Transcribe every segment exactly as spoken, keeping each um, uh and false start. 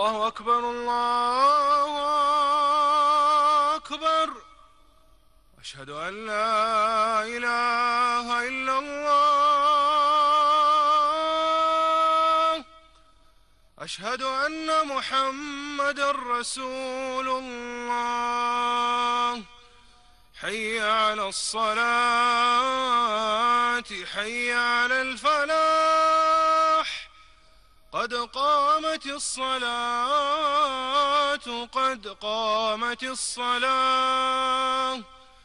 الله أكبر الله أكبر. أشهد أن لا إله إلا الله. أشهد أن محمدًا رسول الله. حي على الصلاة حي على الفلاح. قد قامت الصلاة قد قامت الصلاة.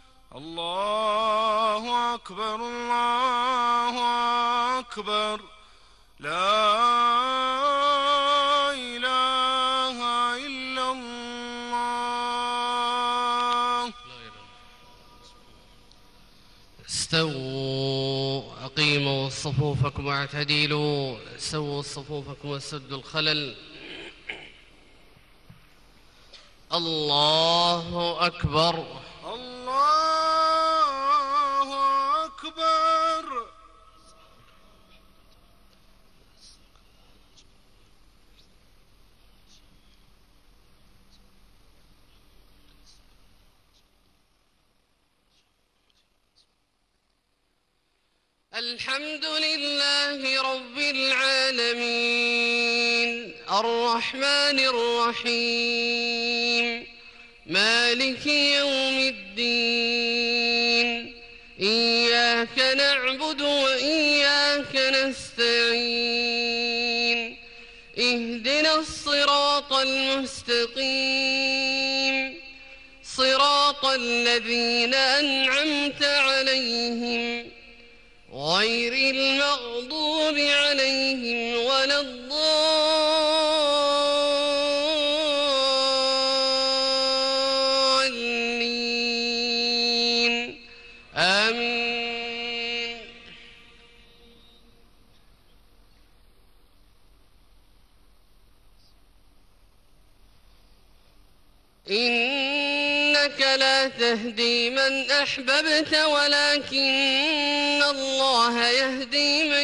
الله أكبر الله أكبر. لا إله إلا الله. استووا أقيموا صفوفكم واعتدلوا. سووا صفوفكم وسدوا الخلل. الله أكبر الله أكبر. الحمد لله رب العالمين الرحمن الرحيم مالك يوم الدين. إياك نعبد وإياك نستعين. اهدنا الصراط المستقيم صراط الذين أنعمت عليهم غير المغضوب عليهم ولا الضالين. آمين. إنك لا تهدي من أحببت ولكن الله يهدي من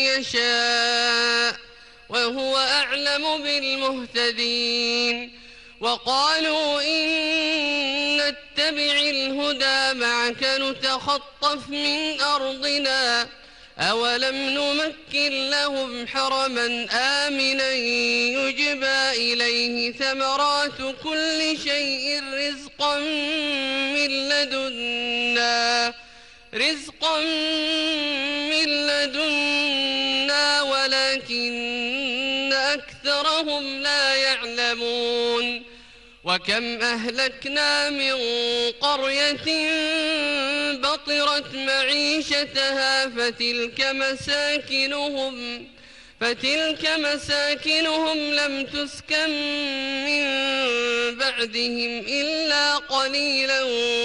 يشاء وهو أعلم بالمهتدين. وقالوا إن نتبع الهدى معك نتخطف من أرضنا أولم نمكن لهم حرما آمنا يجبى إليه ثمرات كل شيء رزقا من لدنا رزقا من لدنا ولكن أكثرهم لا يعلمون. وكم أهلكنا من قرية بطرت معيشتها فتلك مساكنهم فتلك مساكنهم لم تسكن من بعدهم إلا قليلا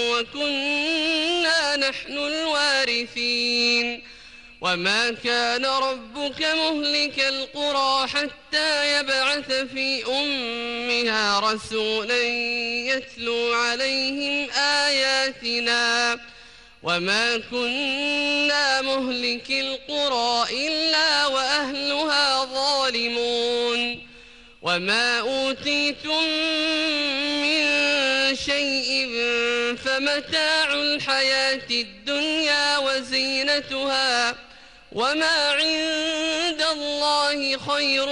وكنا نحن الوارثين. وما كان ربك مهلك القرى حتى يبعث في أمها رسولا يتلو عليهم آياتنا وما كنا مهلك القرى إلا وأهلها ظالمون. وما أوتيتم من شيء فمتاع الحياة الدنيا وزينتها وما عند الله خير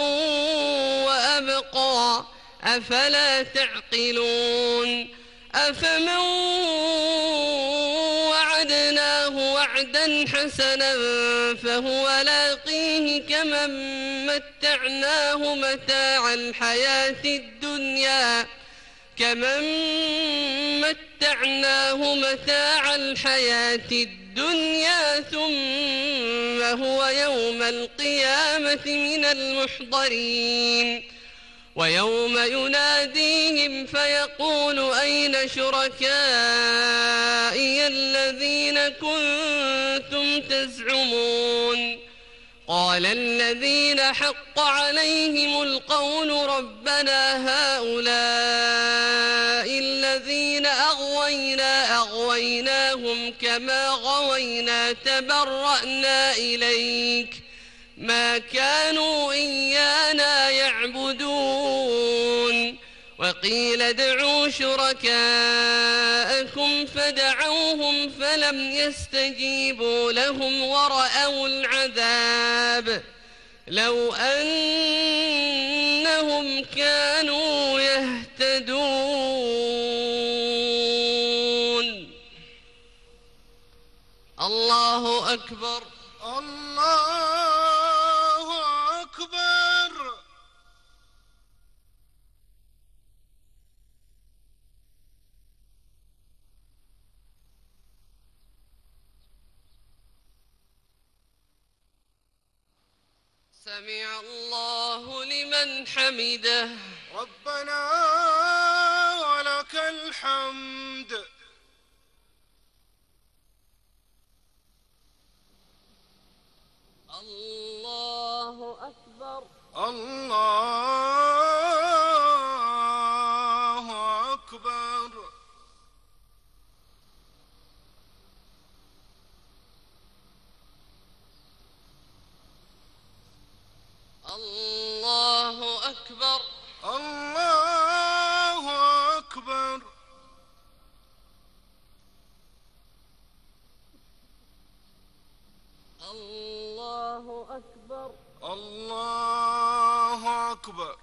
وأبقى أفلا تعقلون. أفمن وعدناه وعدا حسنا فهو لاقيه كمن متعناه متاع الحياة الدنيا كمن متعناه متاع الحياة الدنيا ثم هو يوم القيامة من المحضرين. ويوم يناديهم فيقول أين شركائي الذين كنتم تزعمون قال الذين حق عليهم القول ربنا هؤلاء الذين أغوينا أغويناهم كما غوينا تبرأنا إليك ما كانوا إيانا يعبدون وقيل ادعوا شركاءكم فدعوهم فلم يستجيبوا لهم ورأوا العذاب لو أنهم كانوا يهتدون. الله أكبر. الله أكبر. سمع الله لمن حمده. ربنا ولك الحمد. الله أكبر. الله أكبر. الله أكبر. الله أكبر. الله أكبر. الله أكبر.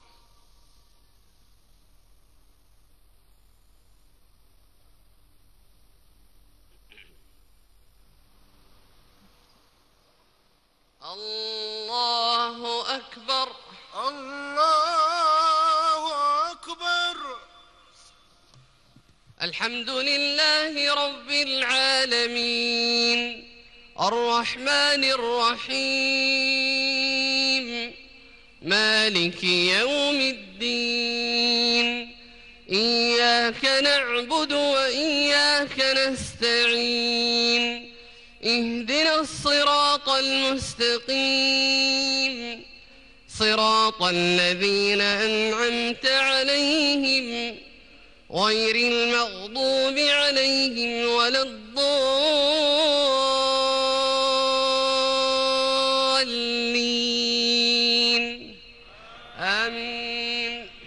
الله أكبر. الله أكبر. الحمد لله رب العالمين الرحمن الرحيم مالك يوم الدين إياك نعبد وإياك نستعين اهدنا الصراط المستقيم صراط الذين أنعمت عليهم غير المغضوب عليهم ولا الضالين آمين.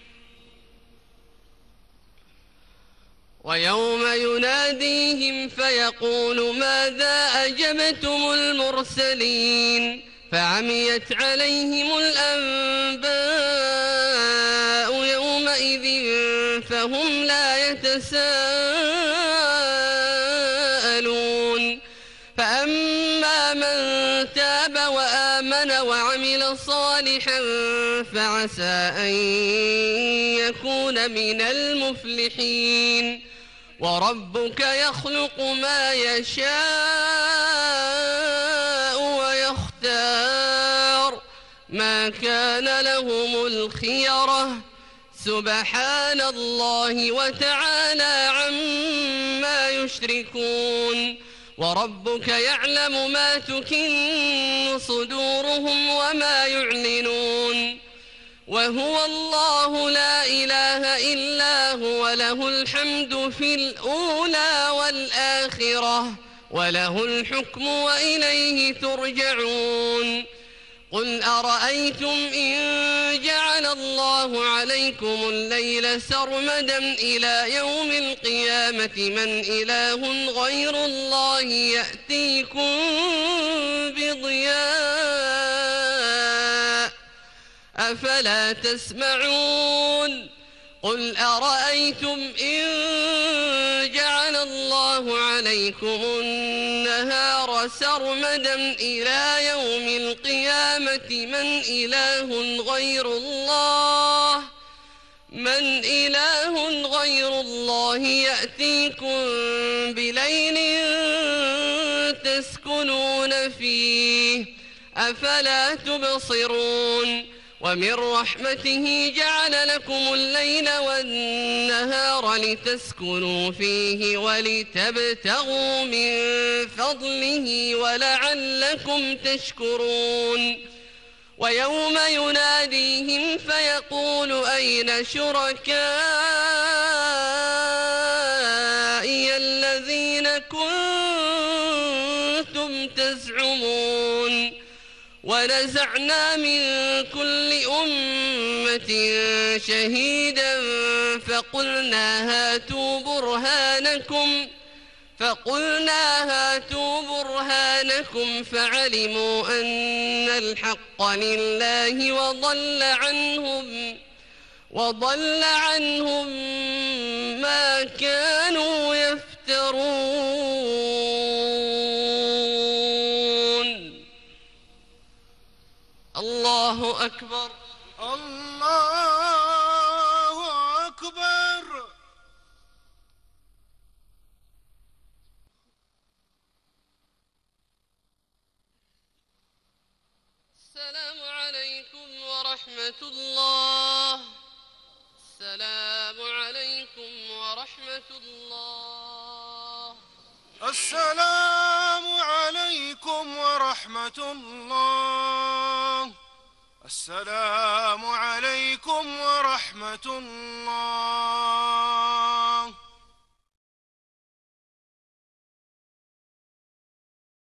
ويوم يناديهم فيقول ماذا أجبتم المرسلين فعميت عليهم الأنباء يومئذ فهم لا يتساءلون. فأما من تاب وآمن وعمل صالحا فعسى أن يكون من المفلحين. وربك يخلق ما يشاء ويختار ما كان لهم الخيرة سبحان الله وتعالى عما يشركون. وربك يعلم ما تكن صدورهم وما يعلنون وهو الله لا إله إلا هو له الحمد في الأولى والآخرة وله الحكم وإليه ترجعون. قل أرأيتم إن جعل الله عليكم الليل سرمدا إلى يوم القيامة من إله غير الله يأتيكم بضياء أفلا تسمعون. قل أرأيتم إن جعل الله عليكم النهار سرمدا إلى يوم القيامة من إله غير الله من إله غير الله يأتيكم بليل تسكنون فيه أفلا تبصرون. ومن رحمته جعل لكم الليل والنهار لتسكنوا فيه ولتبتغوا من فضله ولعلكم تشكرون. ويوم يناديهم فيقول أين شركائي الذين كنتم تزعمون ونزعنا من كل أمة شهيدا فقلنا هاتوا برهانكم فقلنا هاتوا برهانكم فعلموا أن الحق لله وضل عنهم وضل عنهم ما كانوا يفترون. الله أكبر. الله أكبر. السلام عليكم ورحمة الله. السلام عليكم ورحمة الله. السلام عليكم ورحمة الله. السلام عليكم ورحمة الله.